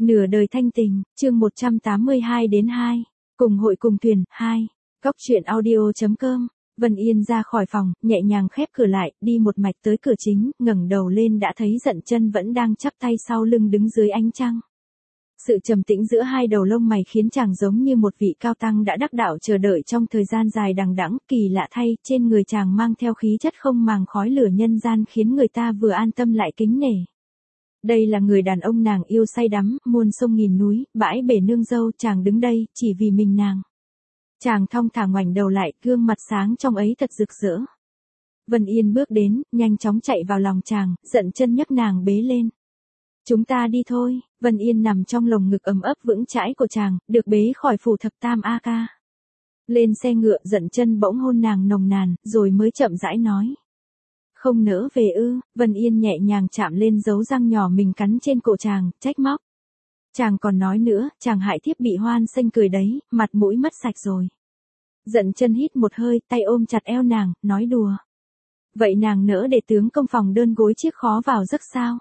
Nửa đời thanh tình, chương 182 đến 2. Cùng hội cùng thuyền, 2. Góc truyện audio.com. Vân Yên ra khỏi phòng, nhẹ nhàng khép cửa lại, đi một mạch tới cửa chính, ngẩng đầu lên đã thấy Dận Chân vẫn đang chắp tay sau lưng đứng dưới ánh trăng. Sự trầm tĩnh giữa hai đầu lông mày khiến chàng giống như một vị cao tăng đã đắc đạo chờ đợi trong thời gian dài đằng đẵng, kỳ lạ thay, trên người chàng mang theo khí chất không màng khói lửa nhân gian khiến người ta vừa an tâm lại kính nể. Đây là người đàn ông nàng yêu say đắm, muôn sông nghìn núi, bãi bể nương dâu, chàng đứng đây, chỉ vì mình nàng. Chàng thong thả ngoảnh đầu lại, gương mặt sáng trong ấy thật rực rỡ. Vân Yên bước đến, nhanh chóng chạy vào lòng chàng, Dận Chân nhấc nàng bế lên. Chúng ta đi thôi. Vân Yên nằm trong lồng ngực ấm ấp vững chãi của chàng, được bế khỏi phủ thập tam A Ca. Lên xe ngựa, Dận Chân bỗng hôn nàng nồng nàn, rồi mới chậm rãi nói. Không nỡ về ư? Vân Yên nhẹ nhàng chạm lên dấu răng nhỏ mình cắn trên cổ chàng, trách móc. Chàng còn nói nữa, chàng hại thiếp bị hoan xanh cười đấy, mặt mũi mất sạch rồi. Dận Chân hít một hơi, tay ôm chặt eo nàng, nói đùa. Vậy nàng nỡ để tướng công phòng đơn gối chiếc khó vào giấc sao?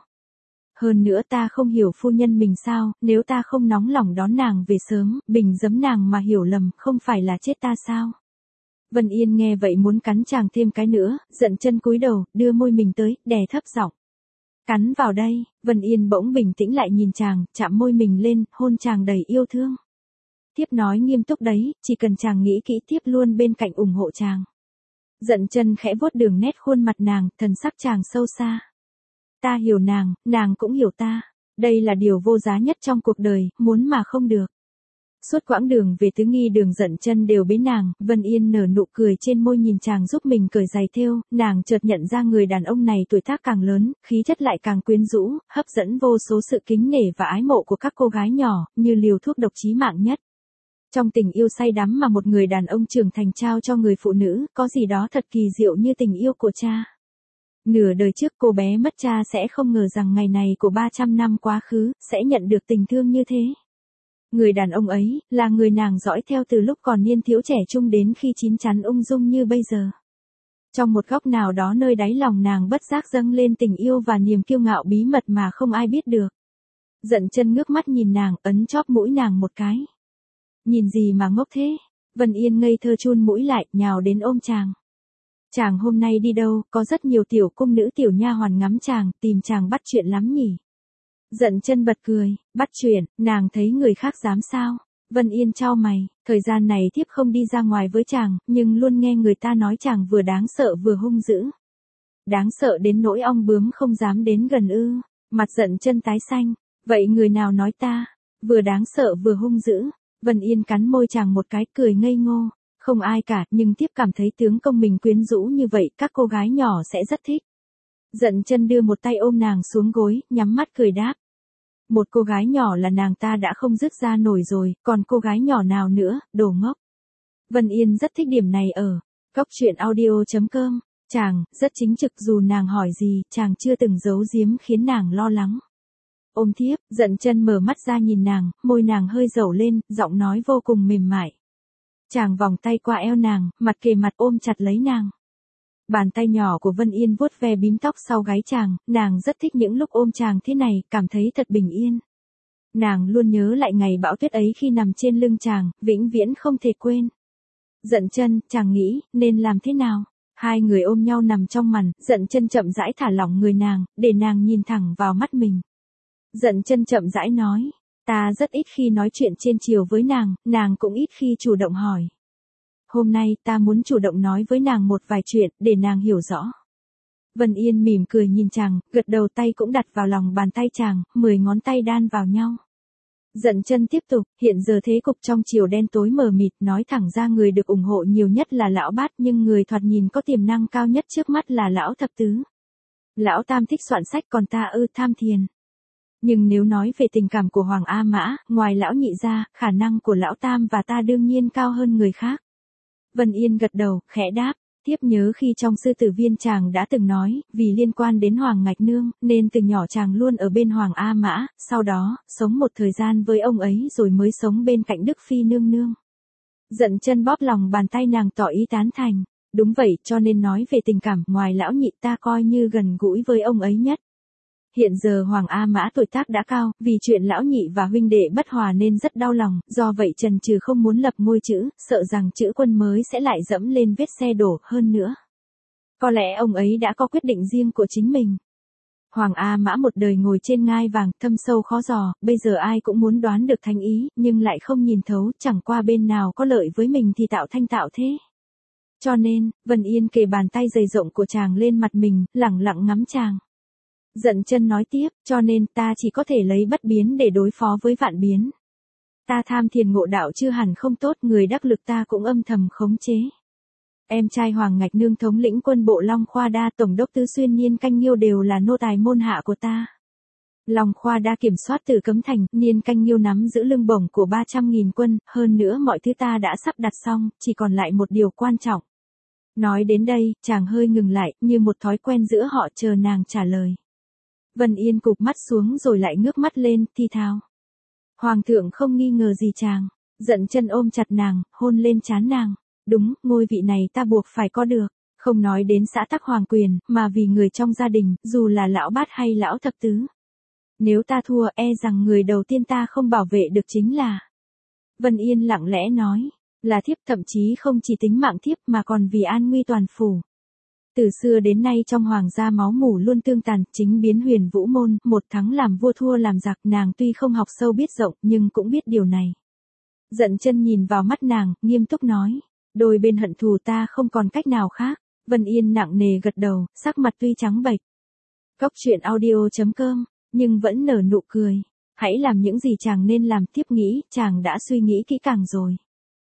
Hơn nữa ta không hiểu phu nhân mình sao, nếu ta không nóng lòng đón nàng về sớm, bình giấm nàng mà hiểu lầm, không phải là chết ta sao? Vân Yên nghe vậy muốn cắn chàng thêm cái nữa, Dận Chân cúi đầu, đưa môi mình tới, đè thấp giọng. Cắn vào đây. Vân Yên bỗng bình tĩnh lại nhìn chàng, chạm môi mình lên, hôn chàng đầy yêu thương. Thiếp nói nghiêm túc đấy, chỉ cần chàng nghĩ kỹ thiếp luôn bên cạnh ủng hộ chàng. Dận Chân khẽ vuốt đường nét khuôn mặt nàng, thần sắc chàng sâu xa. Ta hiểu nàng cũng hiểu ta. Đây là điều vô giá nhất trong cuộc đời, muốn mà không được. Suốt quãng đường về Tứ Nghi Đường Dận Chân đều bế nàng, Vân Yên nở nụ cười trên môi nhìn chàng giúp mình cởi giày thêu, nàng chợt nhận ra người đàn ông này tuổi tác càng lớn, khí chất lại càng quyến rũ, hấp dẫn vô số sự kính nể và ái mộ của các cô gái nhỏ, như liều thuốc độc chí mạng nhất. Trong tình yêu say đắm mà một người đàn ông trưởng thành trao cho người phụ nữ, có gì đó thật kỳ diệu như tình yêu của cha. Nửa đời trước cô bé mất cha sẽ không ngờ rằng ngày này của 300 năm quá khứ, sẽ nhận được tình thương như thế. Người đàn ông ấy, là người nàng dõi theo từ lúc còn niên thiếu trẻ trung đến khi chín chắn ung dung như bây giờ. Trong một góc nào đó nơi đáy lòng nàng bất giác dâng lên tình yêu và niềm kiêu ngạo bí mật mà không ai biết được. Dận Chân ngước mắt nhìn nàng, ấn chóp mũi nàng một cái. Nhìn gì mà ngốc thế? Vân Yên ngây thơ chun mũi lại, nhào đến ôm chàng. Chàng hôm nay đi đâu, có rất nhiều tiểu cung nữ tiểu nha hoàn ngắm chàng, tìm chàng bắt chuyện lắm nhỉ? Dận Chân bật cười, bắt chuyện, nàng thấy người khác dám sao? Vân Yên chau mày, thời gian này thiếp không đi ra ngoài với chàng, nhưng luôn nghe người ta nói chàng vừa đáng sợ vừa hung dữ. Đáng sợ đến nỗi ong bướm không dám đến gần ư? Mặt Dận Chân tái xanh, vậy người nào nói ta? Vừa đáng sợ vừa hung dữ. Vân Yên cắn môi chàng một cái, cười ngây ngô. Không ai cả, nhưng thiếp cảm thấy tướng công mình quyến rũ như vậy, các cô gái nhỏ sẽ rất thích. Dận Chân đưa một tay ôm nàng xuống gối, nhắm mắt cười đáp. Một cô gái nhỏ là nàng ta đã không dứt ra nổi rồi, còn cô gái nhỏ nào nữa, đồ ngốc. Vân Yên rất thích điểm này ở góc truyện audio.com. Chàng, rất chính trực dù nàng hỏi gì, chàng chưa từng giấu giếm khiến nàng lo lắng. Ôm thiếp, Dận Chân mở mắt ra nhìn nàng, môi nàng hơi dẩu lên, giọng nói vô cùng mềm mại. Chàng vòng tay qua eo nàng, mặt kề mặt ôm chặt lấy nàng. Bàn tay nhỏ của Vân Yên vuốt ve bím tóc sau gáy chàng, nàng rất thích những lúc ôm chàng thế này, cảm thấy thật bình yên. Nàng luôn nhớ lại ngày bão tuyết ấy khi nằm trên lưng chàng, vĩnh viễn không thể quên. Dận Chân, chàng nghĩ, nên làm thế nào? Hai người ôm nhau nằm trong màn, Dận Chân chậm rãi thả lỏng người nàng, để nàng nhìn thẳng vào mắt mình. Dận Chân chậm rãi nói, ta rất ít khi nói chuyện trên chiều với nàng cũng ít khi chủ động hỏi. Hôm nay ta muốn chủ động nói với nàng một vài chuyện, để nàng hiểu rõ. Vân Yên mỉm cười nhìn chàng, gật đầu, tay cũng đặt vào lòng bàn tay chàng, 10 ngón tay đan vào nhau. Dận Chân tiếp tục, hiện giờ thế cục trong chiều đen tối mờ mịt, nói thẳng ra người được ủng hộ nhiều nhất là lão Bát, nhưng người thoạt nhìn có tiềm năng cao nhất trước mắt là lão Thập Tứ. Lão Tam thích soạn sách, còn ta tham thiền. Nhưng nếu nói về tình cảm của Hoàng A Mã, ngoài lão nhị ra, khả năng của lão Tam và ta đương nhiên cao hơn người khác. Vân Yên gật đầu, khẽ đáp, thiếp nhớ khi trong Sư Tử Viên chàng đã từng nói, vì liên quan đến Hoàng Ngạch Nương, nên từ nhỏ chàng luôn ở bên Hoàng A Mã, sau đó, sống một thời gian với ông ấy rồi mới sống bên cạnh Đức Phi nương nương. Dận Chân bóp lòng bàn tay nàng tỏ ý tán thành, đúng vậy, cho nên nói về tình cảm, ngoài lão nhị ta coi như gần gũi với ông ấy nhất. Hiện giờ Hoàng A Mã tuổi tác đã cao, vì chuyện lão nhị và huynh đệ bất hòa nên rất đau lòng, do vậy Trần Trừ không muốn lập ngôi chữ, sợ rằng chữ Quân mới sẽ lại dẫm lên vết xe đổ hơn nữa. Có lẽ ông ấy đã có quyết định riêng của chính mình. Hoàng A Mã một đời ngồi trên ngai vàng, thâm sâu khó dò, bây giờ ai cũng muốn đoán được thánh ý, nhưng lại không nhìn thấu, chẳng qua bên nào có lợi với mình thì tạo thanh tạo thế. Cho nên, Vân Yên kề bàn tay dày rộng của chàng lên mặt mình, lẳng lặng ngắm chàng. Dận Chân nói tiếp, cho nên ta chỉ có thể lấy bất biến để đối phó với vạn biến. Ta tham thiền ngộ đạo chưa hẳn không tốt, người đắc lực ta cũng âm thầm khống chế. Em trai Hoàng Ngạch Nương thống lĩnh quân bộ Long Khoa Đa, tổng đốc Tứ Xuyên Niên Canh Nghiêu đều là nô tài môn hạ của ta. Long Khoa Đa kiểm soát từ Cấm Thành, Niên Canh Nghiêu nắm giữ lương bổng của 300.000 quân, hơn nữa mọi thứ ta đã sắp đặt xong, chỉ còn lại một điều quan trọng. Nói đến đây, chàng hơi ngừng lại, như một thói quen giữa họ, chờ nàng trả lời. Vân Yên cụp mắt xuống rồi lại ngước mắt lên, thi thào. Hoàng thượng không nghi ngờ gì chàng. Dận Chân ôm chặt nàng, hôn lên trán nàng. Đúng, ngôi vị này ta buộc phải có được. Không nói đến xã tắc hoàng quyền, mà vì người trong gia đình, dù là lão bát hay lão thập tứ. Nếu ta thua, e rằng người đầu tiên ta không bảo vệ được chính là. Vân Yên lặng lẽ nói, là thiếp, thậm chí không chỉ tính mạng thiếp mà còn vì an nguy toàn phủ. Từ xưa đến nay trong hoàng gia máu mủ luôn tương tàn, chính biến Huyền Vũ môn, một thắng làm vua thua làm giặc, nàng tuy không học sâu biết rộng nhưng cũng biết điều này. Dận Chân nhìn vào mắt nàng, nghiêm túc nói, đôi bên hận thù ta không còn cách nào khác. Vân Yên nặng nề gật đầu, sắc mặt tuy trắng bệch. Cốc truyện audio.com, nhưng vẫn nở nụ cười. Hãy làm những gì chàng nên làm, tiếp nghĩ, chàng đã suy nghĩ kỹ càng rồi.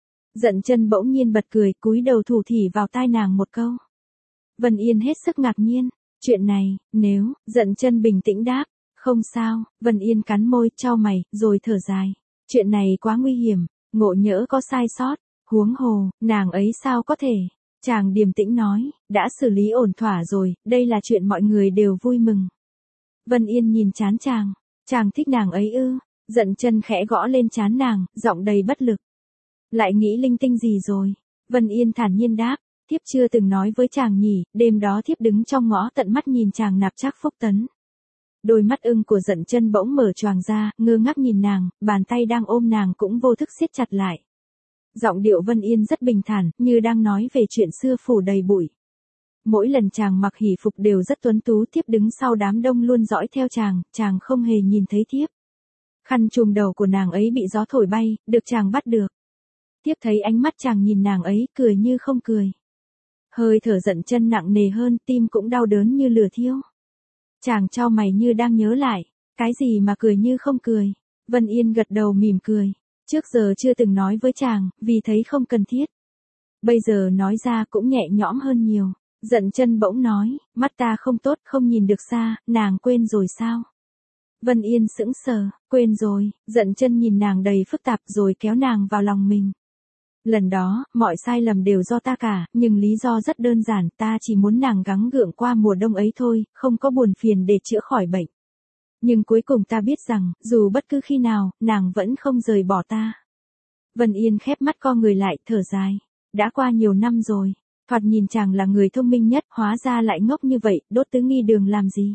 Dận Chân bỗng nhiên bật cười, cúi đầu thủ thỉ vào tai nàng một câu. Vân Yên hết sức ngạc nhiên, chuyện này, nếu, Dận Chân bình tĩnh đáp, không sao. Vân Yên cắn môi, chau mày, rồi thở dài. Chuyện này quá nguy hiểm, ngộ nhỡ có sai sót, huống hồ, nàng ấy sao có thể. Chàng điềm tĩnh nói, đã xử lý ổn thỏa rồi, đây là chuyện mọi người đều vui mừng. Vân Yên nhìn trán chàng thích nàng ấy ư? Dận Chân khẽ gõ lên trán nàng, giọng đầy bất lực. Lại nghĩ linh tinh gì rồi? Vân Yên thản nhiên đáp, thiếp chưa từng nói với chàng nhỉ, đêm đó thiếp đứng trong ngõ tận mắt nhìn chàng nạp trác Phúc Tấn. Đôi mắt ưng của Dận Chân bỗng mở choàng ra, ngơ ngác nhìn nàng, bàn tay đang ôm nàng cũng vô thức siết chặt lại. Giọng điệu Vân Yên rất bình thản, như đang nói về chuyện xưa phủ đầy bụi. Mỗi lần chàng mặc hỷ phục đều rất tuấn tú, thiếp đứng sau đám đông luôn dõi theo chàng không hề nhìn thấy thiếp. Khăn trùm đầu của nàng ấy bị gió thổi bay, được chàng bắt được. Thiếp thấy ánh mắt chàng nhìn nàng ấy, cười như không cười. Hơi thở Dận Chân nặng nề hơn, tim cũng đau đớn như lửa thiêu. Chàng chau mày như đang nhớ lại, cái gì mà cười như không cười. Vân Yên gật đầu mỉm cười. Trước giờ chưa từng nói với chàng, vì thấy không cần thiết. Bây giờ nói ra cũng nhẹ nhõm hơn nhiều. Dận Chân bỗng nói, mắt ta không tốt, không nhìn được xa, nàng quên rồi sao? Vân Yên sững sờ, quên rồi. Dận Chân nhìn nàng đầy phức tạp rồi kéo nàng vào lòng mình. Lần đó, mọi sai lầm đều do ta cả, nhưng lý do rất đơn giản, ta chỉ muốn nàng gắng gượng qua mùa đông ấy thôi, không có buồn phiền để chữa khỏi bệnh. Nhưng cuối cùng ta biết rằng, dù bất cứ khi nào, nàng vẫn không rời bỏ ta. Vân Yên khép mắt co người lại, thở dài. Đã qua nhiều năm rồi, thoạt nhìn chàng là người thông minh nhất, hóa ra lại ngốc như vậy, đốt tứ nghi đường làm gì?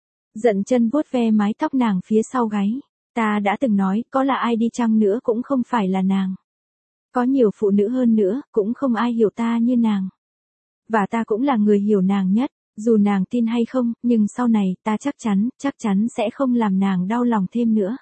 Dận Chân vuốt ve mái tóc nàng phía sau gáy. Ta đã từng nói, có là ai đi chăng nữa cũng không phải là nàng. Có nhiều phụ nữ hơn nữa, cũng không ai hiểu ta như nàng. Và ta cũng là người hiểu nàng nhất, dù nàng tin hay không, nhưng sau này, ta chắc chắn sẽ không làm nàng đau lòng thêm nữa.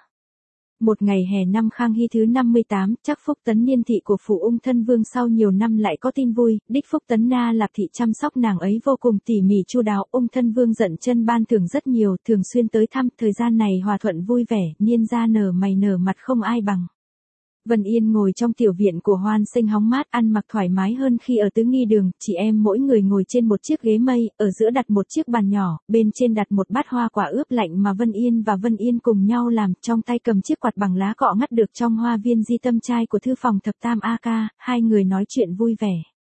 Một ngày hè năm Khang Hy thứ 58, Trác Phúc Tấn niên thị của phủ Ung Thân Vương sau nhiều năm lại có tin vui, đích Phúc Tấn Na Lạp thị chăm sóc nàng ấy vô cùng tỉ mỉ chu đáo, Ung Thân Vương Dận Chân ban thưởng rất nhiều, thường xuyên tới thăm, thời gian này hòa thuận vui vẻ, niên gia nở mày nở mặt không ai bằng. Vân Yên ngồi trong tiểu viện của Hoan Sinh hóng mát, ăn mặc thoải mái hơn khi ở tứ nghi đường, chị em mỗi người ngồi trên một chiếc ghế mây, ở giữa đặt một chiếc bàn nhỏ, bên trên đặt một bát hoa quả ướp lạnh mà Vân Yên cùng nhau làm, trong tay cầm chiếc quạt bằng lá cọ ngắt được trong hoa viên di tâm trai của thư phòng thập tam A Ca, hai người nói chuyện vui vẻ.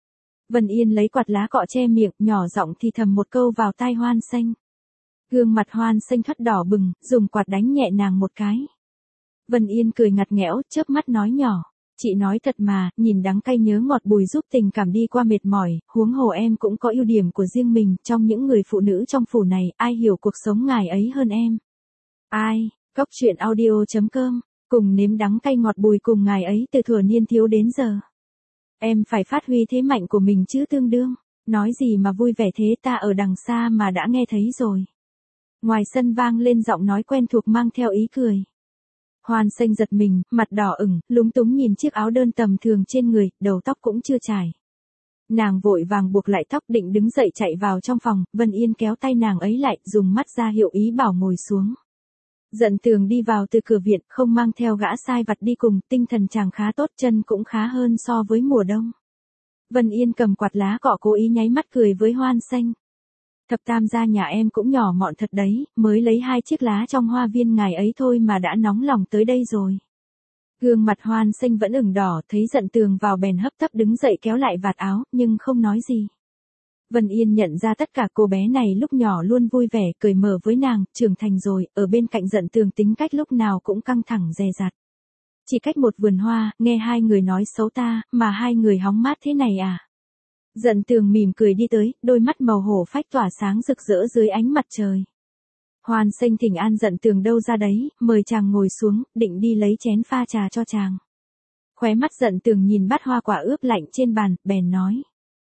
Vân Yên lấy quạt lá cọ che miệng, nhỏ giọng thì thầm một câu vào tai Hoan Sinh. Gương mặt Hoan Sinh thoắt đỏ bừng, dùng quạt đánh nhẹ nàng một cái. Vân Yên cười ngặt nghẽo, chớp mắt nói nhỏ, Chị nói thật mà, nhìn đắng cay nhớ ngọt bùi giúp tình cảm đi qua mệt mỏi, huống hồ em cũng có ưu điểm của riêng mình, trong những người phụ nữ trong phủ này, ai hiểu cuộc sống ngài ấy hơn em? Ai? Góc truyện audio.com, cùng nếm đắng cay ngọt bùi cùng ngài ấy từ thuở niên thiếu đến giờ. Em phải phát huy thế mạnh của mình chứ tương đương, nói gì mà vui vẻ thế, ta ở đằng xa mà đã nghe thấy rồi. Ngoài sân vang lên giọng nói quen thuộc mang theo ý cười. Hoan Xanh giật mình, mặt đỏ ửng, lúng túng nhìn chiếc áo đơn tầm thường trên người, đầu tóc cũng chưa chải. Nàng vội vàng buộc lại tóc định đứng dậy chạy vào trong phòng, Vân Yên kéo tay nàng ấy lại, dùng mắt ra hiệu ý bảo ngồi xuống. Dận Tường đi vào từ cửa viện, không mang theo gã sai vặt đi cùng, tinh thần chàng khá tốt, chân cũng khá hơn so với mùa đông. Vân Yên cầm quạt lá cọ cố ý nháy mắt cười với Hoan Xanh. Thập tam gia nhà em cũng nhỏ mọn thật đấy, mới lấy 2 chiếc lá trong hoa viên ngài ấy thôi mà đã nóng lòng tới đây rồi. Gương mặt Hoan Xanh vẫn ửng đỏ, thấy Dận Tường vào bèn hấp tấp đứng dậy kéo lại vạt áo, nhưng không nói gì. Vân Yên nhận ra tất cả cô bé này lúc nhỏ luôn vui vẻ, cười mở với nàng, trưởng thành rồi, ở bên cạnh Dận Tường tính cách lúc nào cũng căng thẳng dè dặt. Chỉ cách một vườn hoa, nghe 2 người nói xấu ta, mà 2 người hóng mát thế này à? Dận Tường mỉm cười đi tới, đôi mắt màu hổ phách tỏa sáng rực rỡ dưới ánh mặt trời. Hoan Xanh thỉnh an Dận Tường đâu ra đấy, mời chàng ngồi xuống, định đi lấy chén pha trà cho chàng. Khóe mắt Dận Tường nhìn bát hoa quả ướp lạnh trên bàn, bèn nói.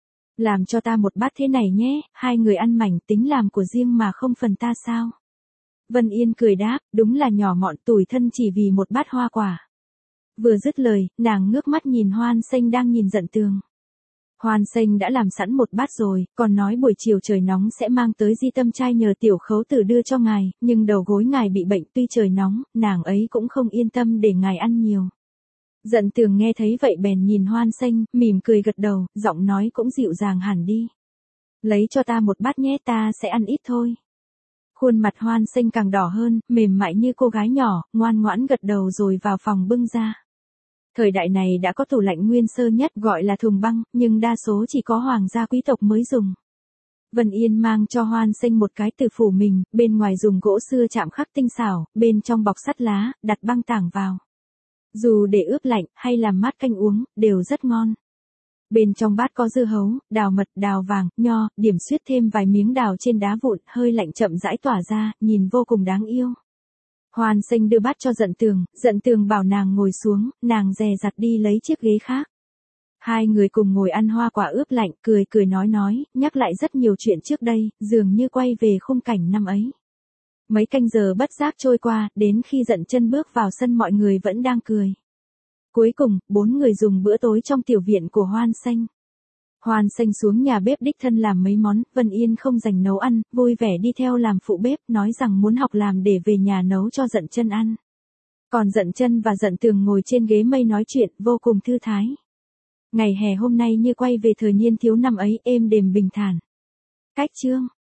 Làm cho ta một bát thế này nhé, 2 người ăn mảnh tính làm của riêng mà không phần ta sao? Vân Yên cười đáp, đúng là nhỏ mọn tủi thân chỉ vì một bát hoa quả. Vừa dứt lời, nàng ngước mắt nhìn Hoan Xanh đang nhìn Dận Tường. Hoan Xanh đã làm sẵn một bát rồi, còn nói buổi chiều trời nóng sẽ mang tới Di Tâm trai nhờ tiểu khấu tử đưa cho ngài, nhưng đầu gối ngài bị bệnh tuy trời nóng, nàng ấy cũng không yên tâm để ngài ăn nhiều. Dận Tường nghe thấy vậy bèn nhìn Hoan Xanh, mỉm cười gật đầu, giọng nói cũng dịu dàng hẳn đi. Lấy cho ta một bát nhé, ta sẽ ăn ít thôi. Khuôn mặt Hoan Xanh càng đỏ hơn, mềm mại như cô gái nhỏ, ngoan ngoãn gật đầu rồi vào phòng bưng ra. Thời đại này đã có tủ lạnh nguyên sơ nhất gọi là thùng băng, nhưng đa số chỉ có hoàng gia quý tộc mới dùng. Vân Yên mang cho Hoan Xanh một cái từ phủ mình, bên ngoài dùng gỗ xưa chạm khắc tinh xảo, bên trong bọc sắt lá, đặt băng tảng vào. Dù để ướp lạnh hay làm mát canh uống, đều rất ngon. Bên trong bát có dưa hấu, đào mật, đào vàng, nho, điểm xuyết thêm vài miếng đào trên đá vụn, hơi lạnh chậm rãi tỏa ra, nhìn vô cùng đáng yêu. Hoan Xanh đưa bát cho Dận Tường bảo nàng ngồi xuống, nàng dè dặt đi lấy chiếc ghế khác. 2 người cùng ngồi ăn hoa quả ướp lạnh, cười nói, nhắc lại rất nhiều chuyện trước đây, dường như quay về khung cảnh năm ấy. Mấy canh giờ bất giác trôi qua, đến khi Dận Chân bước vào sân mọi người vẫn đang cười. Cuối cùng, 4 người dùng bữa tối trong tiểu viện của Hoan Xanh. Hoan Xanh xuống nhà bếp đích thân làm mấy món, Vân Yên không rảnh nấu ăn, vui vẻ đi theo làm phụ bếp, nói rằng muốn học làm để về nhà nấu cho Dận Chân ăn. Còn Dận Chân và Dận Tường ngồi trên ghế mây nói chuyện, vô cùng thư thái. Ngày hè hôm nay như quay về thời niên thiếu năm ấy, êm đềm bình thản. Cách chương